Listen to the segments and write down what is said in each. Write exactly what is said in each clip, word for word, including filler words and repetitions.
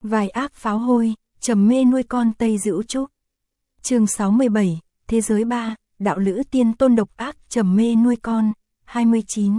Vài ác pháo hôi, trầm mê nuôi con Tây Dữu Trúc. Chương sáu mươi bảy, Thế giới ba, đạo lữ tiên tôn độc ác trầm mê nuôi con, hai mươi chín.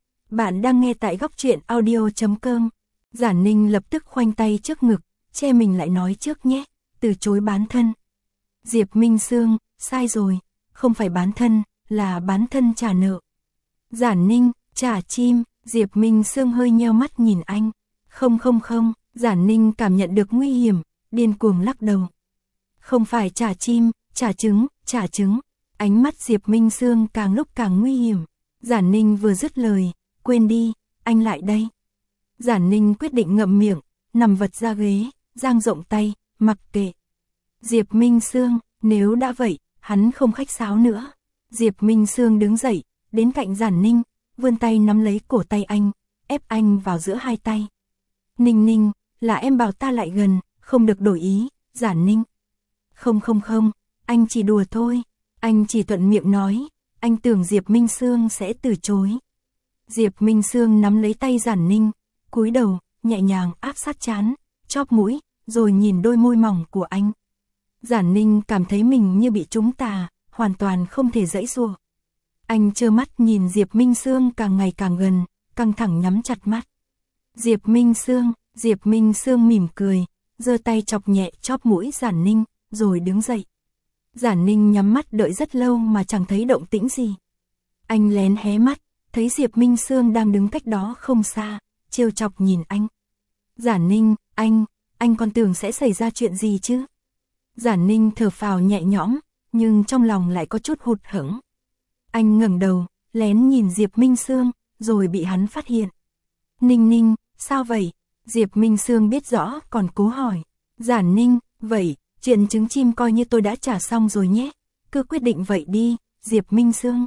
Bạn đang nghe tại góc truyện audio chấm com. Giản Ninh lập tức khoanh tay trước ngực, che mình lại nói trước nhé, từ chối bán thân. Diệp Minh Sương, sai rồi, không phải bán thân, là bán thân trả nợ. Giản Ninh, trả chim, Diệp Minh Sương hơi nheo mắt nhìn anh. Không không không, Giản Ninh cảm nhận được nguy hiểm, điên cuồng lắc đầu. Không phải trả chim, trả trứng, trả trứng. Ánh mắt Diệp Minh Sương càng lúc càng nguy hiểm. Giản Ninh vừa dứt lời, quên đi, anh lại đây. Giản Ninh quyết định ngậm miệng, nằm vật ra ghế, dang rộng tay, mặc kệ. Diệp Minh Sương, nếu đã vậy, hắn không khách sáo nữa. Diệp Minh Sương đứng dậy, đến cạnh Giản Ninh, vươn tay nắm lấy cổ tay anh, ép anh vào giữa hai tay. Ninh Ninh, là em bảo ta lại gần, không được đổi ý, Giản Ninh. Không không không, anh chỉ đùa thôi, anh chỉ thuận miệng nói, anh tưởng Diệp Minh Sương sẽ từ chối. Diệp Minh Sương nắm lấy tay Giản Ninh, cúi đầu, nhẹ nhàng áp sát trán, chóp mũi, rồi nhìn đôi môi mỏng của anh. Giản Ninh cảm thấy mình như bị trúng tà, hoàn toàn không thể giãy giụa. Anh trơ mắt nhìn Diệp Minh Sương càng ngày càng gần, căng thẳng nhắm chặt mắt. Diệp Minh Sương, Diệp Minh Sương mỉm cười, giơ tay chọc nhẹ chóp mũi Giản Ninh, rồi đứng dậy. Giản Ninh nhắm mắt đợi rất lâu mà chẳng thấy động tĩnh gì. Anh lén hé mắt, thấy Diệp Minh Sương đang đứng cách đó không xa, trêu chọc nhìn anh. Giản Ninh, anh, anh còn tưởng sẽ xảy ra chuyện gì chứ? Giản Ninh thở phào nhẹ nhõm, nhưng trong lòng lại có chút hụt hẫng. Anh ngẩng đầu, lén nhìn Diệp Minh Sương, rồi bị hắn phát hiện. Ninh Ninh, sao vậy? Diệp Minh Sương biết rõ còn cố hỏi. Giản Ninh, vậy, chuyện trứng chim coi như tôi đã trả xong rồi nhé. Cứ quyết định vậy đi, Diệp Minh Sương.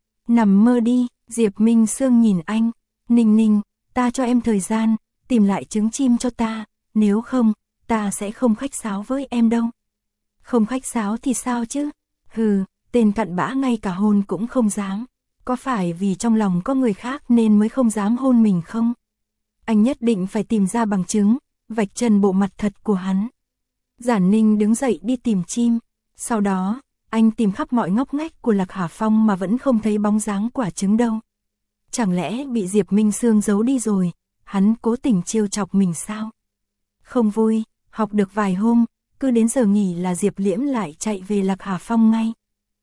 Nằm mơ đi, Diệp Minh Sương nhìn anh. Ninh Ninh, ta cho em thời gian, tìm lại trứng chim cho ta, nếu không, ta sẽ không khách sáo với em đâu. Không khách sáo thì sao chứ? Hừ, tên cặn bã ngay cả hôn cũng không dám. Có phải vì trong lòng có người khác nên mới không dám hôn mình không? Anh nhất định phải tìm ra bằng chứng, vạch trần bộ mặt thật của hắn. Giản Ninh đứng dậy đi tìm chim. Sau đó, anh tìm khắp mọi ngóc ngách của Lạc Hà Phong mà vẫn không thấy bóng dáng quả trứng đâu. Chẳng lẽ bị Diệp Minh Sương giấu đi rồi, hắn cố tình trêu chọc mình sao? Không vui, học được vài hôm, cứ đến giờ nghỉ là Diệp Liễm lại chạy về Lạc Hà Phong ngay.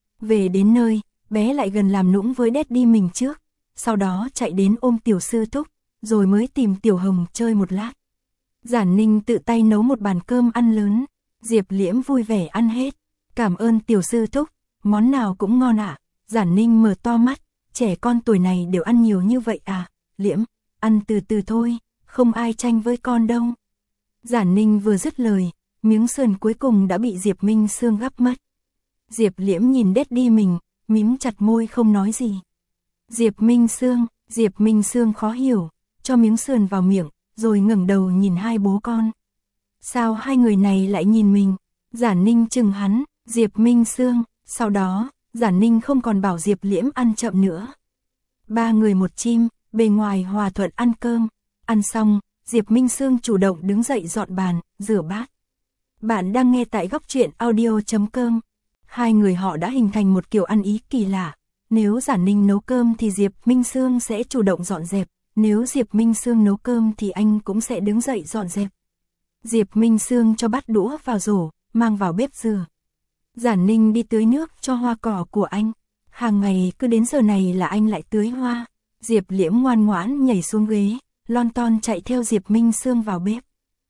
Về đến nơi, bé lại gần làm nũng với Daddy mình trước, sau đó chạy đến ôm Tiểu Sư Thúc, rồi mới tìm Tiểu Hồng chơi một lát. Giản Ninh tự tay nấu một bàn cơm ăn lớn, Diệp Liễm vui vẻ ăn hết. Cảm ơn Tiểu Sư Thúc, món nào cũng ngon ạ. À. Giản Ninh mở to mắt, trẻ con tuổi này đều ăn nhiều như vậy à? Liễm, ăn từ từ thôi, không ai tranh với con đâu. Giản Ninh vừa dứt lời, miếng sườn cuối cùng đã bị Diệp Minh Sương gắp mất. Diệp Liễm nhìn Daddy mình, mím chặt môi không nói gì. Diệp Minh Sương, Diệp Minh Sương khó hiểu, cho miếng sườn vào miệng, rồi ngẩng đầu nhìn hai bố con. Sao hai người này lại nhìn mình? Giản Ninh chừng hắn, Diệp Minh Sương, sau đó, Giản Ninh không còn bảo Diệp Liễm ăn chậm nữa. Ba người một chim, bề ngoài hòa thuận ăn cơm, ăn xong, Diệp Minh Sương chủ động đứng dậy dọn bàn, rửa bát. Bạn đang nghe tại góc truyện audio chấm com. Hai người họ đã hình thành một kiểu ăn ý kỳ lạ. Nếu Giản Ninh nấu cơm thì Diệp Minh Sương sẽ chủ động dọn dẹp. Nếu Diệp Minh Sương nấu cơm thì anh cũng sẽ đứng dậy dọn dẹp. Diệp Minh Sương cho bát đũa vào rổ, mang vào bếp rửa. Giản Ninh đi tưới nước cho hoa cỏ của anh. Hàng ngày cứ đến giờ này là anh lại tưới hoa. Diệp Liễm ngoan ngoãn nhảy xuống ghế, lon ton chạy theo Diệp Minh Sương vào bếp.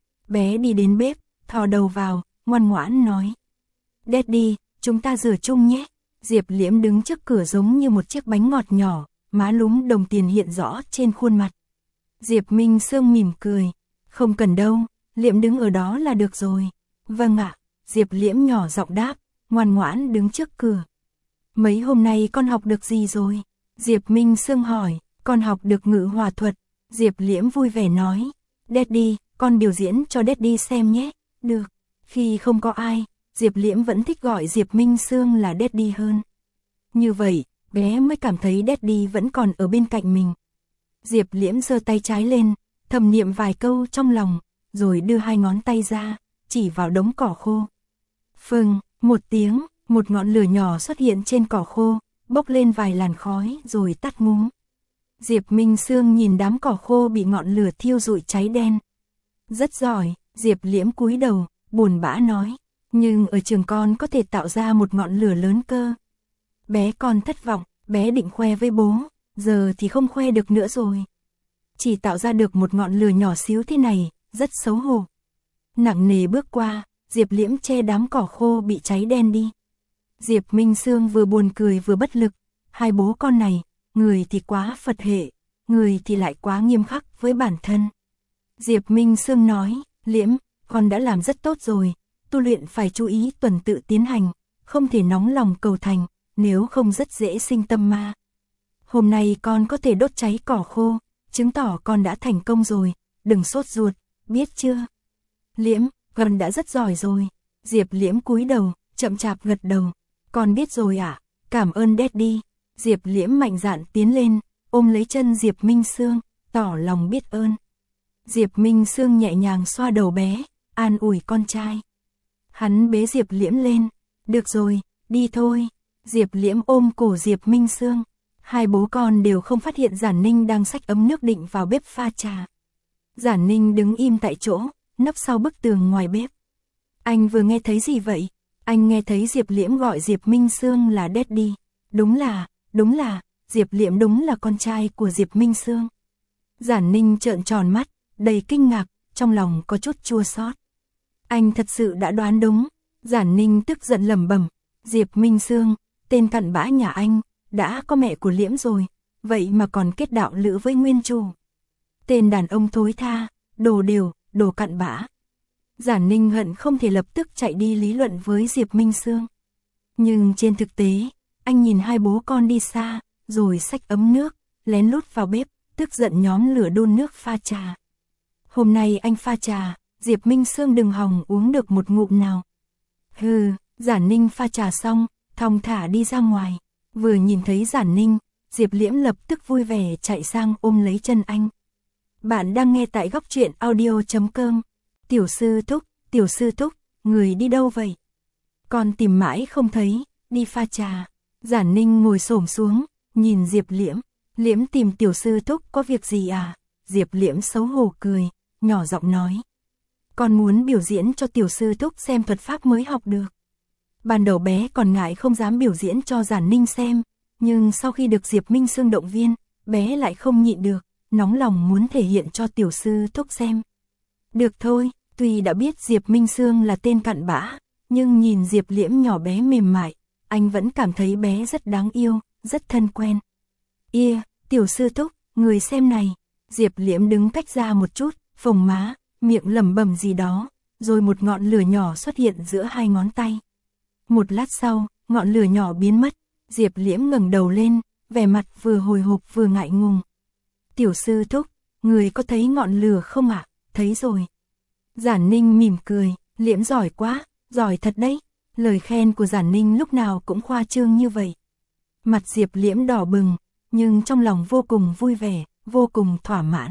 Bé đi đến bếp, thò đầu vào, ngoan ngoãn nói. Daddy, chúng ta rửa chung nhé. Diệp Liễm đứng trước cửa giống như một chiếc bánh ngọt nhỏ, má lúm đồng tiền hiện rõ trên khuôn mặt. Diệp Minh Sương mỉm cười. Không cần đâu, Liễm đứng ở đó là được rồi. Vâng ạ, Diệp Liễm nhỏ giọng đáp, ngoan ngoãn đứng trước cửa. Mấy hôm nay con học được gì rồi? Diệp Minh Sương hỏi. Con học được ngữ hòa thuật. Diệp Liễm vui vẻ nói. Daddy, con biểu diễn cho Daddy xem nhé. Được. Khi không có ai, Diệp Liễm vẫn thích gọi Diệp Minh Sương là Daddy hơn. Như vậy, bé mới cảm thấy Daddy vẫn còn ở bên cạnh mình. Diệp Liễm giơ tay trái lên, thầm niệm vài câu trong lòng, rồi đưa hai ngón tay ra, chỉ vào đống cỏ khô. Phừng, một tiếng, một ngọn lửa nhỏ xuất hiện trên cỏ khô, bốc lên vài làn khói rồi tắt ngúm. Diệp Minh Sương nhìn đám cỏ khô bị ngọn lửa thiêu rụi cháy đen. Rất giỏi, Diệp Liễm cúi đầu, buồn bã nói, nhưng ở trường con có thể tạo ra một ngọn lửa lớn cơ. Bé con thất vọng, bé định khoe với bố, giờ thì không khoe được nữa rồi. Chỉ tạo ra được một ngọn lửa nhỏ xíu thế này, rất xấu hổ. Nặng nề bước qua, Diệp Liễm che đám cỏ khô bị cháy đen đi. Diệp Minh Sương vừa buồn cười vừa bất lực, hai bố con này, người thì quá Phật hệ, người thì lại quá nghiêm khắc với bản thân. Diệp Minh Sương nói, Liễm, con đã làm rất tốt rồi, tu luyện phải chú ý tuần tự tiến hành, không thể nóng lòng cầu thành, nếu không rất dễ sinh tâm ma. Hôm nay con có thể đốt cháy cỏ khô, chứng tỏ con đã thành công rồi, đừng sốt ruột, biết chưa? Liễm, con đã rất giỏi rồi. Diệp Liễm cúi đầu, chậm chạp gật đầu. Con biết rồi ạ, à? Cảm ơn Daddy. Diệp Liễm mạnh dạn tiến lên, ôm lấy chân Diệp Minh Sương, tỏ lòng biết ơn. Diệp Minh Sương nhẹ nhàng xoa đầu bé, an ủi con trai. Hắn bế Diệp Liễm lên, được rồi, đi thôi. Diệp Liễm ôm cổ Diệp Minh Sương. Hai bố con đều không phát hiện Giản Ninh đang xách ấm nước định vào bếp pha trà. Giản Ninh đứng im tại chỗ, nấp sau bức tường ngoài bếp. Anh vừa nghe thấy gì vậy? Anh nghe thấy Diệp Liễm gọi Diệp Minh Sương là Daddy. Đúng là, đúng là, Diệp Liễm đúng là con trai của Diệp Minh Sương. Giản Ninh trợn tròn mắt, đầy kinh ngạc, trong lòng có chút chua xót. Anh thật sự đã đoán đúng. Giản Ninh tức giận lẩm bẩm, Diệp Minh Sương, tên cặn bã nhà anh, đã có mẹ của Liễm rồi, vậy mà còn kết đạo lữ với nguyên chủ. Tên đàn ông thối tha, đồ đều, đồ cặn bã. Giản Ninh hận không thể lập tức chạy đi lý luận với Diệp Minh Sương. Nhưng trên thực tế, anh nhìn hai bố con đi xa, rồi xách ấm nước, lén lút vào bếp, tức giận nhóm lửa đun nước pha trà. Hôm nay anh pha trà, Diệp Minh Sương đừng hòng uống được một ngụm nào. Hừ, Giản Ninh pha trà xong, thong thả đi ra ngoài. Vừa nhìn thấy Giản Ninh, Diệp Liễm lập tức vui vẻ chạy sang ôm lấy chân anh. Bạn đang nghe tại góc truyện audio chấm com. Tiểu sư thúc, tiểu sư thúc, người đi đâu vậy? Con tìm mãi không thấy, đi pha trà. Giản Ninh ngồi xổm xuống, nhìn Diệp Liễm. Liễm tìm tiểu sư thúc có việc gì à? Diệp Liễm xấu hổ cười, nhỏ giọng nói. Con muốn biểu diễn cho tiểu sư thúc xem thuật pháp mới học được. Ban đầu bé còn ngại không dám biểu diễn cho Giản Ninh xem, nhưng sau khi được Diệp Minh Sương động viên, bé lại không nhịn được, nóng lòng muốn thể hiện cho tiểu sư thúc xem. Được thôi, tuy đã biết Diệp Minh Sương là tên cặn bã, nhưng nhìn Diệp Liễm nhỏ bé mềm mại, anh vẫn cảm thấy bé rất đáng yêu, rất thân quen. Ia, tiểu sư thúc, người xem này. Diệp Liễm đứng cách ra một chút, phồng má, miệng lẩm bẩm gì đó, rồi một ngọn lửa nhỏ xuất hiện giữa hai ngón tay. Một lát sau, ngọn lửa nhỏ biến mất, Diệp Liễm ngẩng đầu lên, vẻ mặt vừa hồi hộp vừa ngại ngùng. Tiểu sư thúc, người có thấy ngọn lửa không ạ? À? Thấy rồi. Giản Ninh mỉm cười, Liễm giỏi quá, giỏi thật đấy. Lời khen của Giản Ninh lúc nào cũng khoa trương như vậy. Mặt Diệp Liễm đỏ bừng, nhưng trong lòng vô cùng vui vẻ, vô cùng thỏa mãn.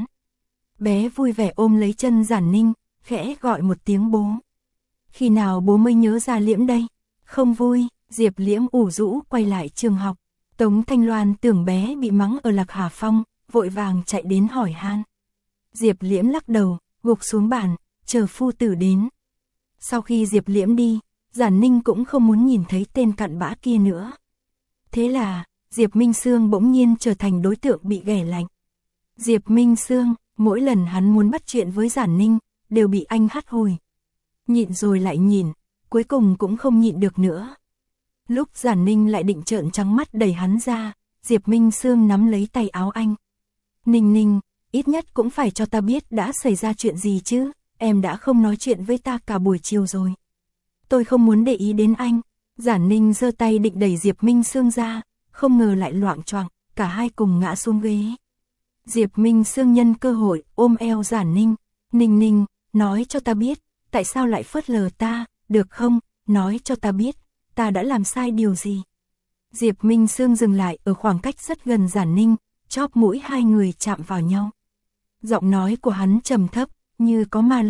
Bé vui vẻ ôm lấy chân Giản Ninh, khẽ gọi một tiếng bố. Khi nào bố mới nhớ ra Liễm đây? Không vui, Diệp Liễm ủ rũ quay lại trường học. Tống Thanh Loan tưởng bé bị mắng ở Lạc Hà Phong, vội vàng chạy đến hỏi han. Diệp Liễm lắc đầu, gục xuống bàn, chờ phu tử đến. Sau khi Diệp Liễm đi, Giản Ninh cũng không muốn nhìn thấy tên cặn bã kia nữa. Thế là, Diệp Minh Sương bỗng nhiên trở thành đối tượng bị ghẻ lạnh. Diệp Minh Sương, mỗi lần hắn muốn bắt chuyện với Giản Ninh, đều bị anh hắt hồi. Nhịn rồi lại nhìn, cuối cùng cũng không nhịn được nữa. Lúc Giản Ninh lại định trợn trắng mắt đẩy hắn ra, Diệp Minh Sương nắm lấy tay áo anh. Ninh Ninh, ít nhất cũng phải cho ta biết đã xảy ra chuyện gì chứ, em đã không nói chuyện với ta cả buổi chiều rồi. Tôi không muốn để ý đến anh. Giản Ninh giơ tay định đẩy Diệp Minh Sương ra, không ngờ lại loạng choạng, cả hai cùng ngã xuống ghế. Diệp Minh Sương nhân cơ hội ôm eo Giản Ninh. Ninh Ninh, nói cho ta biết, tại sao lại phớt lờ ta, được không, nói cho ta biết, ta đã làm sai điều gì. Diệp Minh Sương dừng lại ở khoảng cách rất gần Giản Ninh, chóp mũi hai người chạm vào nhau. Giọng nói của hắn trầm thấp, như có ma lực.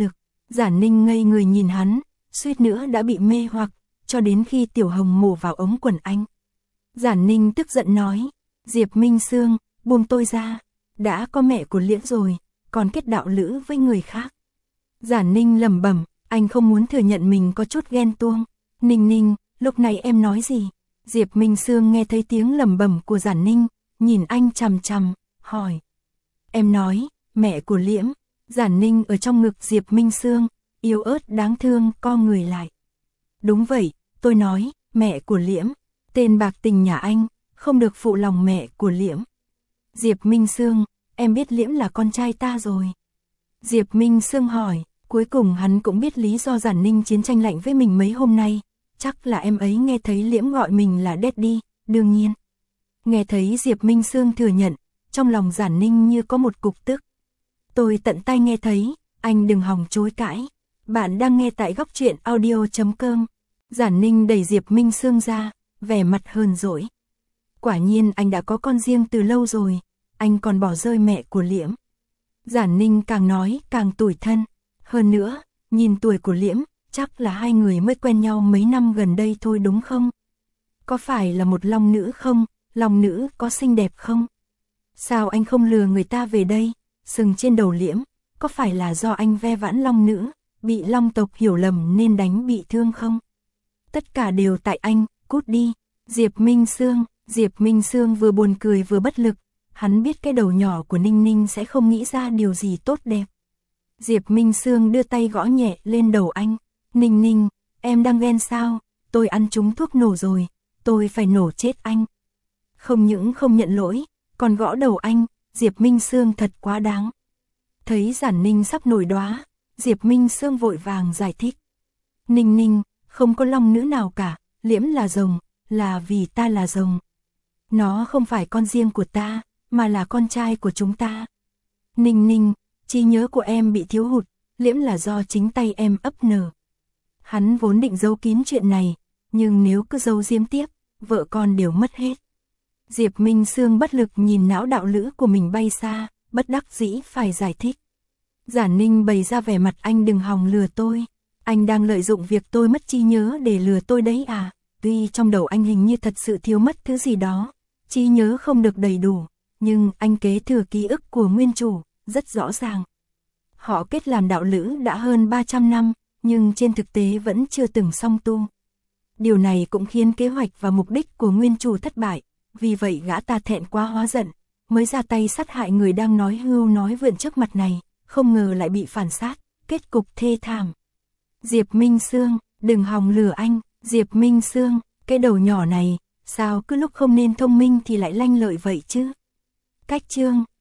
Giản Ninh ngây người nhìn hắn, suýt nữa đã bị mê hoặc, cho đến khi Tiểu Hồng mổ vào ống quần anh. Giản Ninh tức giận nói, Diệp Minh Sương, buông tôi ra, đã có mẹ của Liễm rồi, còn kết đạo lữ với người khác. Giản Ninh lẩm bẩm, anh không muốn thừa nhận mình có chút ghen tuông. Ninh Ninh, lúc này em nói gì? Diệp Minh Sương nghe thấy tiếng lẩm bẩm của Giản Ninh, nhìn anh chằm chằm, hỏi. Em nói, mẹ của Liễm. Giản Ninh ở trong ngực Diệp Minh Sương, yếu ớt đáng thương co người lại. Đúng vậy, tôi nói, mẹ của Liễm, tên bạc tình nhà anh, không được phụ lòng mẹ của Liễm. Diệp Minh Sương, em biết Liễm là con trai ta rồi. Diệp Minh Sương hỏi, cuối cùng hắn cũng biết lý do Giản Ninh chiến tranh lạnh với mình mấy hôm nay, chắc là em ấy nghe thấy Liễm gọi mình là Daddy, đương nhiên. Nghe thấy Diệp Minh Sương thừa nhận, trong lòng Giản Ninh như có một cục tức. Tôi tận tay nghe thấy, anh đừng hòng chối cãi. Bạn đang nghe tại góc truyện audio chấm com. Giản Ninh đẩy Diệp Minh Sương ra, vẻ mặt hờn dỗi. Quả nhiên anh đã có con riêng từ lâu rồi, anh còn bỏ rơi mẹ của Liễm. Giản Ninh càng nói càng tủi thân. Hơn nữa, nhìn tuổi của Liễm, chắc là hai người mới quen nhau mấy năm gần đây thôi đúng không? Có phải là một long nữ không? Long nữ có xinh đẹp không? Sao anh không lừa người ta về đây? Sừng trên đầu Liễm, có phải là do anh ve vãn long nữ, bị long tộc hiểu lầm nên đánh bị thương không? Tất cả đều tại anh, cút đi. Diệp Minh Sương, Diệp Minh Sương vừa buồn cười vừa bất lực, hắn biết cái đầu nhỏ của Ninh Ninh sẽ không nghĩ ra điều gì tốt đẹp. Diệp Minh Sương đưa tay gõ nhẹ lên đầu anh. Ninh Ninh, em đang ghen sao? Tôi ăn trúng thuốc nổ rồi, tôi phải nổ chết anh. Không những không nhận lỗi, còn gõ đầu anh, Diệp Minh Sương thật quá đáng. Thấy Giản Ninh sắp nổi đoá, Diệp Minh Sương vội vàng giải thích. Ninh Ninh, không có long nữ nào cả, Liễm là rồng, là vì ta là rồng. Nó không phải con riêng của ta, mà là con trai của chúng ta. Ninh Ninh, trí nhớ của em bị thiếu hụt, Liễm là do chính tay em ấp nở. Hắn vốn định giấu kín chuyện này, nhưng nếu cứ giấu giếm tiếp, vợ con đều mất hết. Diệp Minh Sương bất lực nhìn não đạo lữ của mình bay xa, bất đắc dĩ phải giải thích. Giản Ninh bày ra vẻ mặt anh đừng hòng lừa tôi. Anh đang lợi dụng việc tôi mất trí nhớ để lừa tôi đấy à? Tuy trong đầu anh hình như thật sự thiếu mất thứ gì đó, trí nhớ không được đầy đủ, nhưng anh kế thừa ký ức của nguyên chủ, rất rõ ràng. Họ kết làm đạo lữ đã hơn ba trăm năm, nhưng trên thực tế vẫn chưa từng song tu. Điều này cũng khiến kế hoạch và mục đích của nguyên chủ thất bại, vì vậy gã ta thẹn quá hóa giận, mới ra tay sát hại người đang nói hưu nói vượn trước mặt này, không ngờ lại bị phản sát, kết cục thê thảm. Diệp Minh Sương, đừng hòng lừa anh. Diệp Minh Sương, cái đầu nhỏ này, sao cứ lúc không nên thông minh thì lại lanh lợi vậy chứ? Cách chương